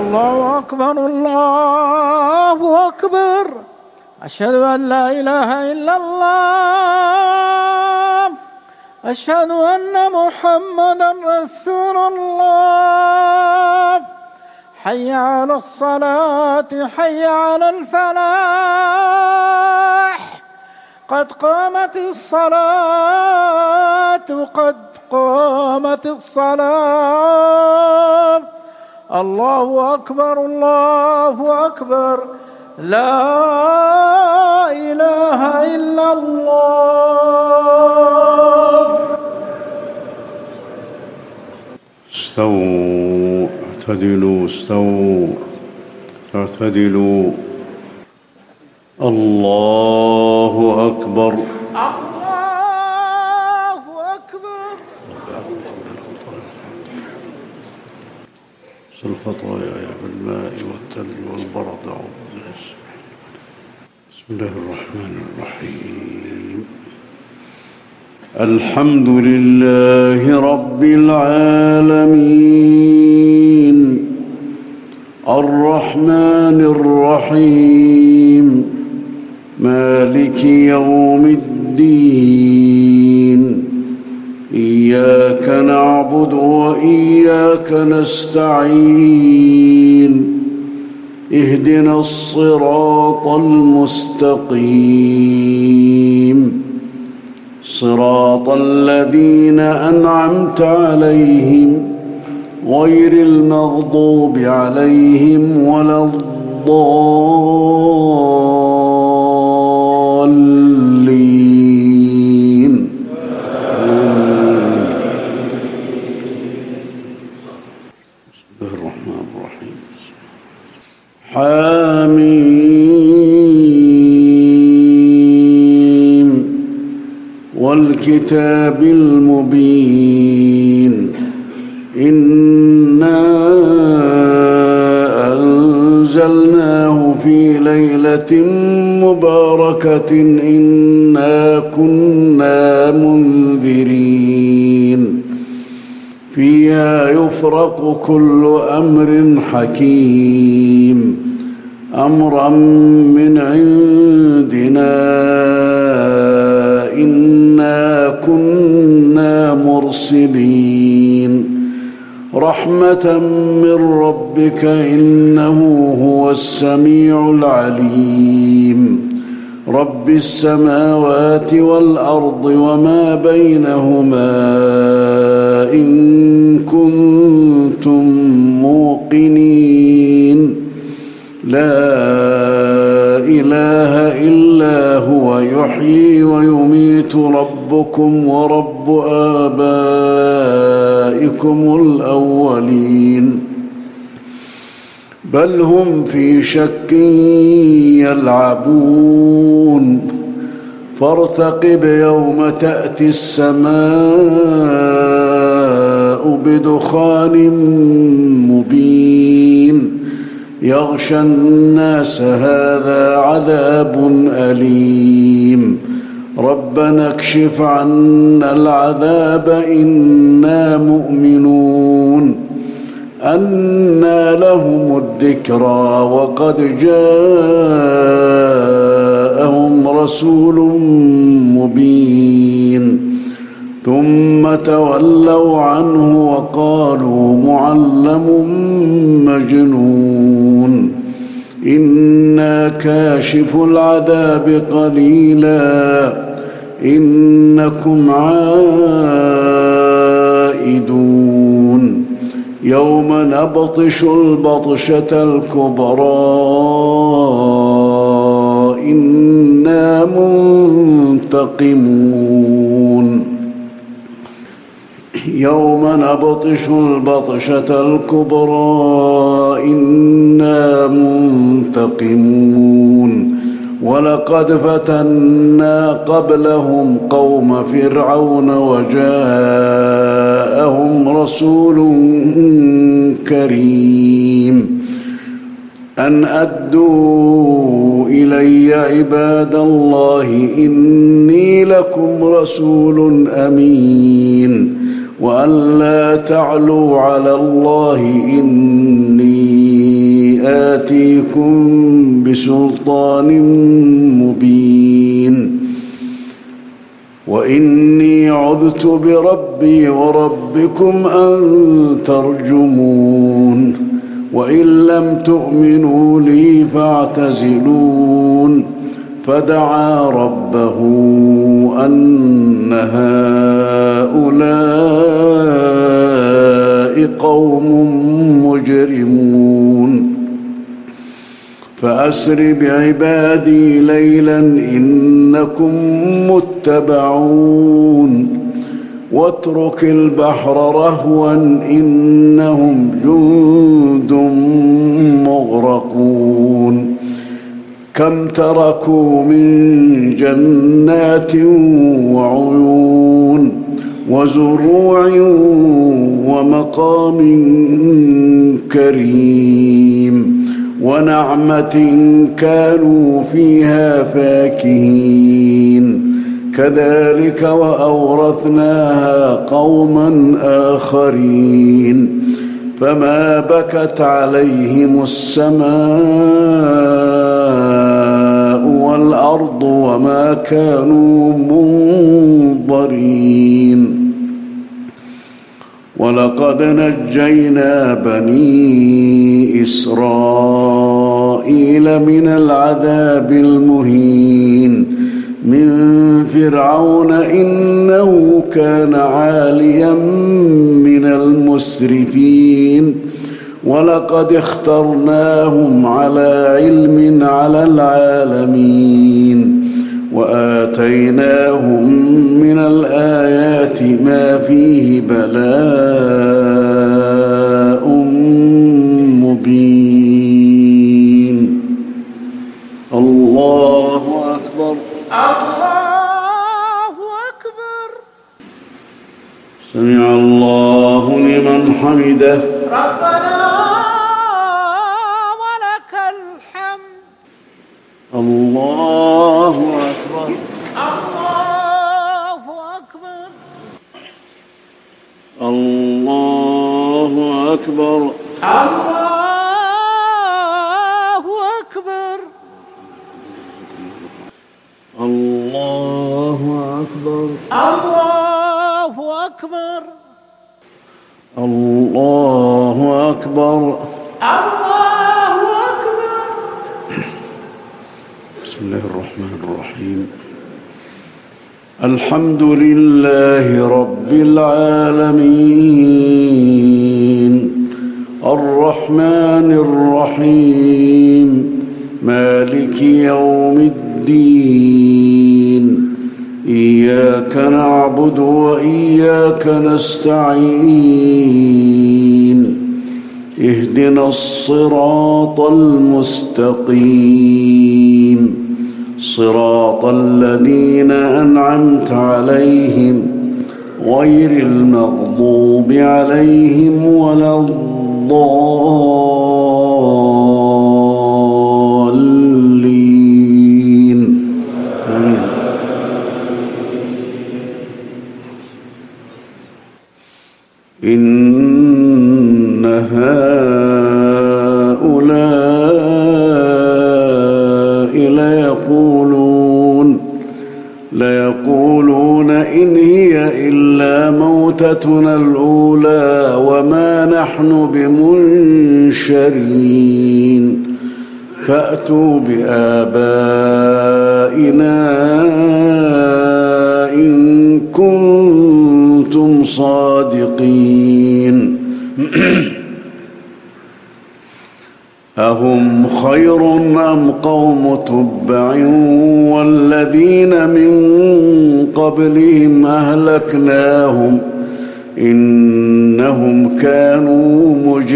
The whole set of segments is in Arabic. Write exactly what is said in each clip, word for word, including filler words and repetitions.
الله أكبر الله أكبر. أشهد أن لا إله إلا الله. أشهد أن محمدا رسول الله. حي على الصلاة حي على الفلاح. قد قامت الصلاة قد قامت الصلاة. الله أكبر الله أكبر. لا إله إلا الله. استووا اعتدلوا استووا اعتدلوا. الله أكبر الله أكبر. الخطايا بالماء والثلج والبرد أعوذ بالله. بسم الله الرحمن الرحيم. الحمد لله رب العالمين الرحمن الرحيم مالك يوم الدين. إياك نعبد وإياك نستعين. اهدنا الصراط المستقيم صراط الذين أنعمت عليهم غير المغضوب عليهم ولا الضالين. بسم الله الرحمن الرحيم. حميم والكتاب المبين. إنا أنزلناه في ليلة مباركة إنا كنا منذرين. فيها يفرق كل أمر حكيم أمرا من عندنا إنا كنا مرسلين. رحمة من ربك إنه هو السميع العليم. رب السماوات والأرض وما بينهما إن كنتم موقنين. لا إله إلا هو يحيي ويميت ربكم ورب آبائكم الأولين. بل هم في شك يلعبون. فارتقب يوم تأتي السماء بدخان مبين يغشى الناس هذا عذاب أليم. ربنا اكشف عنا العذاب إنا مؤمنون. أنى لهم الذكرى وقد جاءهم رسول مبين. ثم تولوا عنه وقالوا معلم مجنون. إنا كاشف العذاب قليلا إنكم عائدون. يوم نبطش البطشة الكبرى إنا منتقمون. يوم نبطش البطشة الكبرى إنا منتقمون. ولقد فتنا قبلهم قوم فرعون وجاءهم رسول كريم أن أدوا إلي عباد الله إني لكم رسول أمين وأن لا تعلوا على الله إني ياتيكم بسلطان مبين وإني عذت بربي وربكم أن ترجمون وإن لم تؤمنوا لي فاعتزلون فدعا ربه أن هؤلاء قوم مجرمون فأسر بعبادي ليلا إنكم متبعون واترك البحر رهوا إنهم جند مغرقون كم تركوا من جنات وعيون وزروع ومقام كريم ونعمة كانوا فيها فاكهين كذلك وأورثناها قوما آخرين فما بكت عليهم السماء والأرض وما كانوا منظرين ولقد نجينا بني إسرائيل من العذاب المهين من فرعون إنه كان عاليا من المسرفين ولقد اخترناهم على علم على العالمين وآتيناهم من الآيات ما فيه بلاء مبين الله أكبر الله أكبر سمع الله لمن حمده ربنا ولك الحمد الله أكبر الله أكبر الله أكبر الله أكبر الله أكبر الله أكبر الله أكبر الله أكبر بسم الله الرحمن الرحيم الحمد لله رب العالمين الرحمن الرحيم مالك يوم الدين إياك نعبد وإياك نستعين اهدنا الصراط المستقيم صراط الذين أنعمت عليهم غير المغضوب عليهم ولا الضالين آمين. إن هؤلاء ليقولون ليقولون إن هي إلا موتتنا الأولى وما نحن بمنشرين فأتوا بآبائنا إن كنتم صادقين أهم خير أم قوم تبع والذين من قبلهم أهلكناهم إنهم كانوا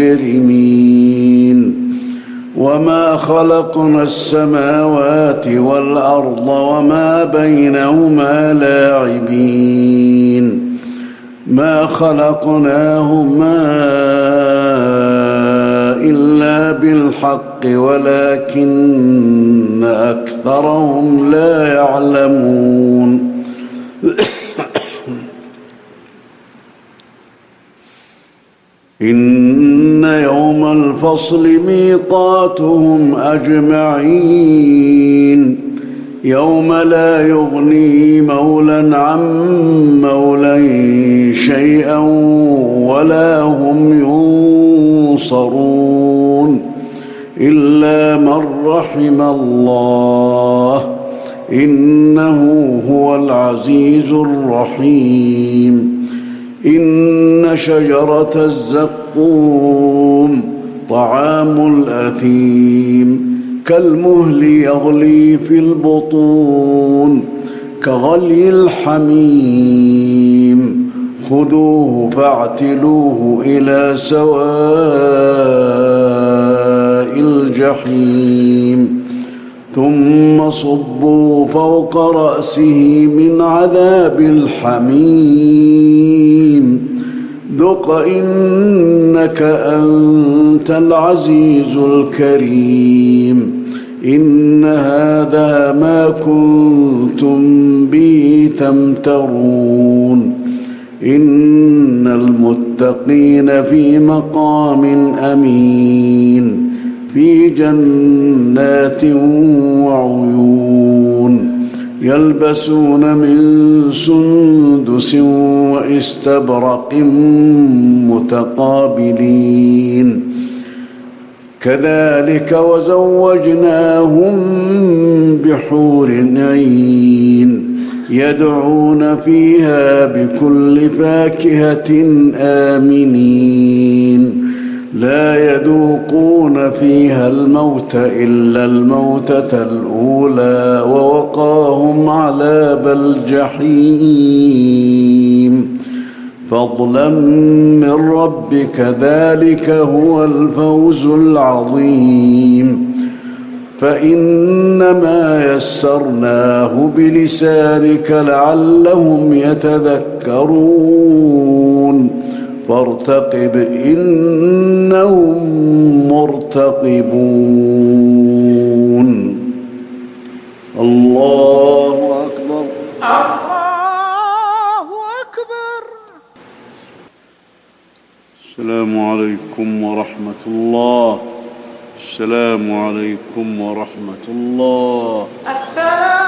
مجرمين وما خلقنا السماوات والأرض وما بينهما لاعبين ما خلقناهما إلا بالحق ولكن أكثرهم لا يعلمون إن يوم الفصل ميقاتهم أجمعين يوم لا يغني مولى عن مولى شيئا ولا هم ينصرون إلا من رحم الله إنه هو العزيز الرحيم إن شجرة الزقوم طعام الأثيم كالمهل يغلي في البطون كغلي الحميم خذوه فاعتلوه إلى سواء الجحيم ثم صبوا فوق رأسه من عذاب الحميم ذق إنك أنت العزيز الكريم إن هذا ما كنتم به تمترون إن المتقين في مقام أمين في جنات وعيون يلبسون من سندس واستبرق متقابلين كذلك وزوجناهم بحور عين يدعون فيها بكل فاكهة آمنين لا يذوقون فيها الموت إلا الموتة الأولى ووقاهم عذاب الجحيم فضلا من ربك ذلك هو الفوز العظيم فإنما يسرناه بلسانك لعلهم يتذكرون فارتقب إنهم مرتقبون الله أكبر الله أكبر. السلام عليكم ورحمة الله. السلام عليكم ورحمة الله. السلام